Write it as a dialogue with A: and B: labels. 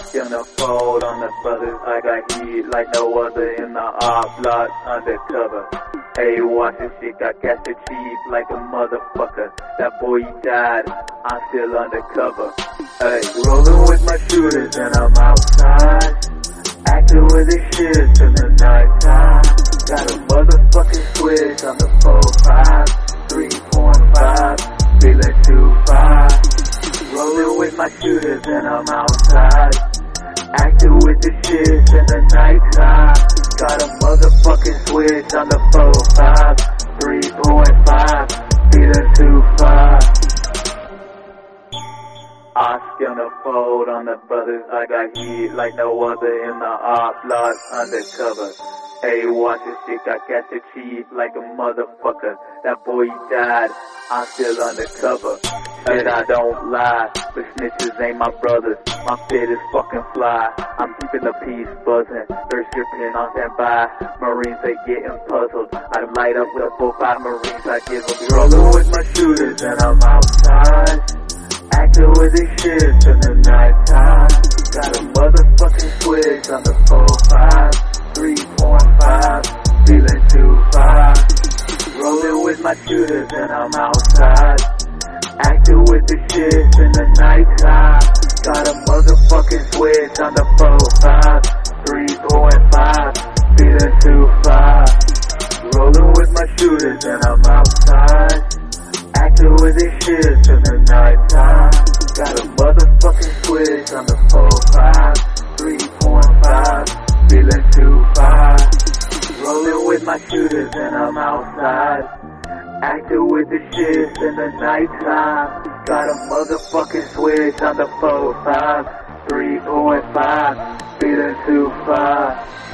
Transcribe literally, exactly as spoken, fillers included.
A: gonna fold on the brothers. I got heat like no other in the op lot undercover. Hey, watch this shit, got casted cheap like a motherfucker. That boy he died, I'm still undercover. Hey, rolling with my shooters and I'm outside, acting with the shit in the night time. Got a motherfucking switch on the four five, three point five, feeling two five. Rolling with my shooters and I'm outside, acting with the shit in the night time. Got a motherfucking switch on the four five, three point five, feeling two five. I'm gonna fold on the brothers. I got heat like no other in the op lot undercover. Hey, watch this shit, got casted cheap like a motherfucker. That boy he died, I'm still undercover. And I don't lie, but snitches ain't my brothers. My pit is fucking fly, I'm keeping the peace buzzing. They're stripping on standby, Marines they getting puzzled. I light up with a four five Marines, I give them. Rolling with my shooters and I'm outside, acting with these shits in the night time. Got a motherfucking switch on the four five, three point five, feeling two five. Rolling with my shooters and I'm outside, acting with the shit in the night time. Got a motherfucking switch on the four five, three point five, feeling two five. Rolling with my shooters and I'm outside, acting with the shit in the night time. Got a motherfucking switch on the four five, three point five, feeling two five. Rolling with my shooters and I'm outside, acting with the shit in the night time. Got a motherfucking switch on the four five, three point five, feeling two five.